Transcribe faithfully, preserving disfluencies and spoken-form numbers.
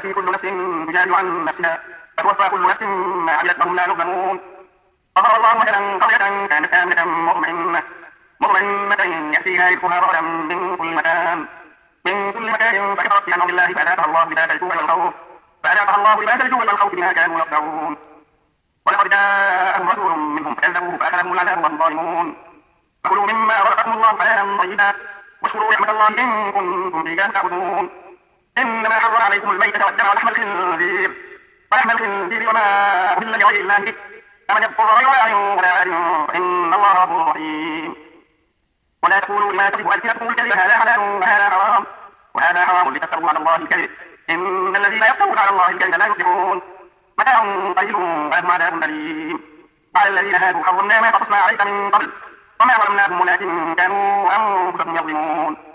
تأتي كل نفس تجادل عن نفسها فتوفى كل نفس ما عملت وهم لا يظلمون. وضرب الله مثلا قرية كانت آمنة مطمئنة مطمئنة يأتيها رزقها رغدا من كل مكان من كل مكان فكفرت بأنعم الله فأذاقها الله لباس الجوع والخوف فأذاقها الله لباس الجوع والخوف بما كانوا يصنعون. ولقد جاءهم رسول منهم فكذبوه فأخذهم العذاب وهم ظالمون. فكلوا مما رزقكم الله حلالا طيبا واشكروا نعمة الله إن كنتم إياه تعبدون. إنما حرم عليكم الميتة والدم ولحم الخنزير ولحم الخنزير وما أهل لغير الله به فمن يضطر غير باغ ولا عاد فإن الله غفور رحيم. ولا تقولوا لما تصف ألسنتكم الكذب هذا حلال وهذا حرام وهذا حرام لتفتروا على الله الكذب إن الذين يفترون على الله الكذب لا يفلحون. متاع قليل ولهم عذاب أليم. وعلى الذين هادوا حرمنا ما قصصنا عليك من قبل وما ظلمناهم ولكن كانوا أنفسهم يظلمون.